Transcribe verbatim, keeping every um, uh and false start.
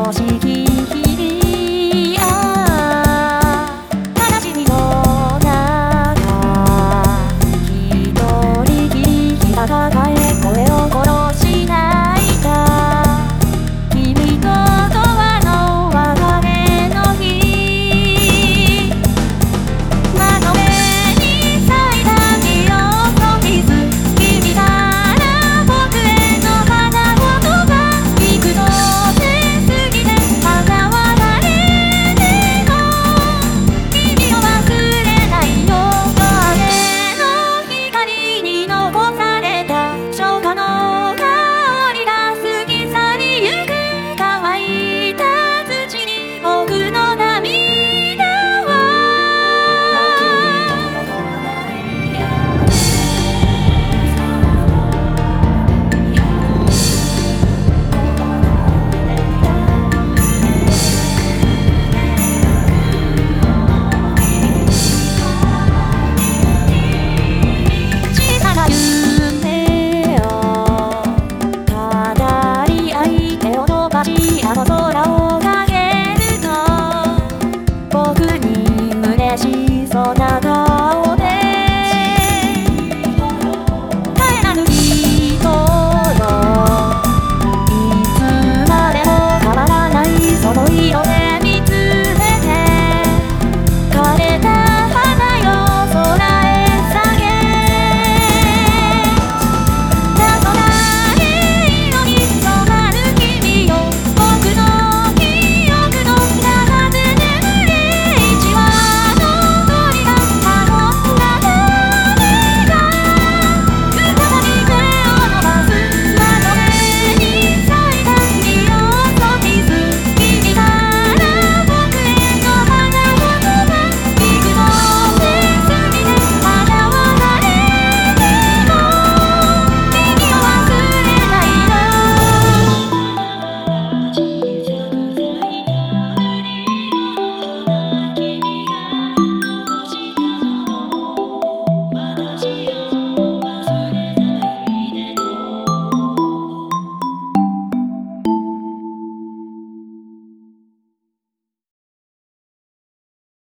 しき日々ああ悲しみの中一人きりひた抱え声を殺し泣いた君と永遠の別れの日窓辺に咲いた記憶のキス君から僕への花言葉幾度手過ぎて花は誰でも君を忘れないよ影の光に残された初夏の香りが過ぎ去りゆく乾いた土に僕の涙は小さな夢を語り合い手を伸ばしあの空を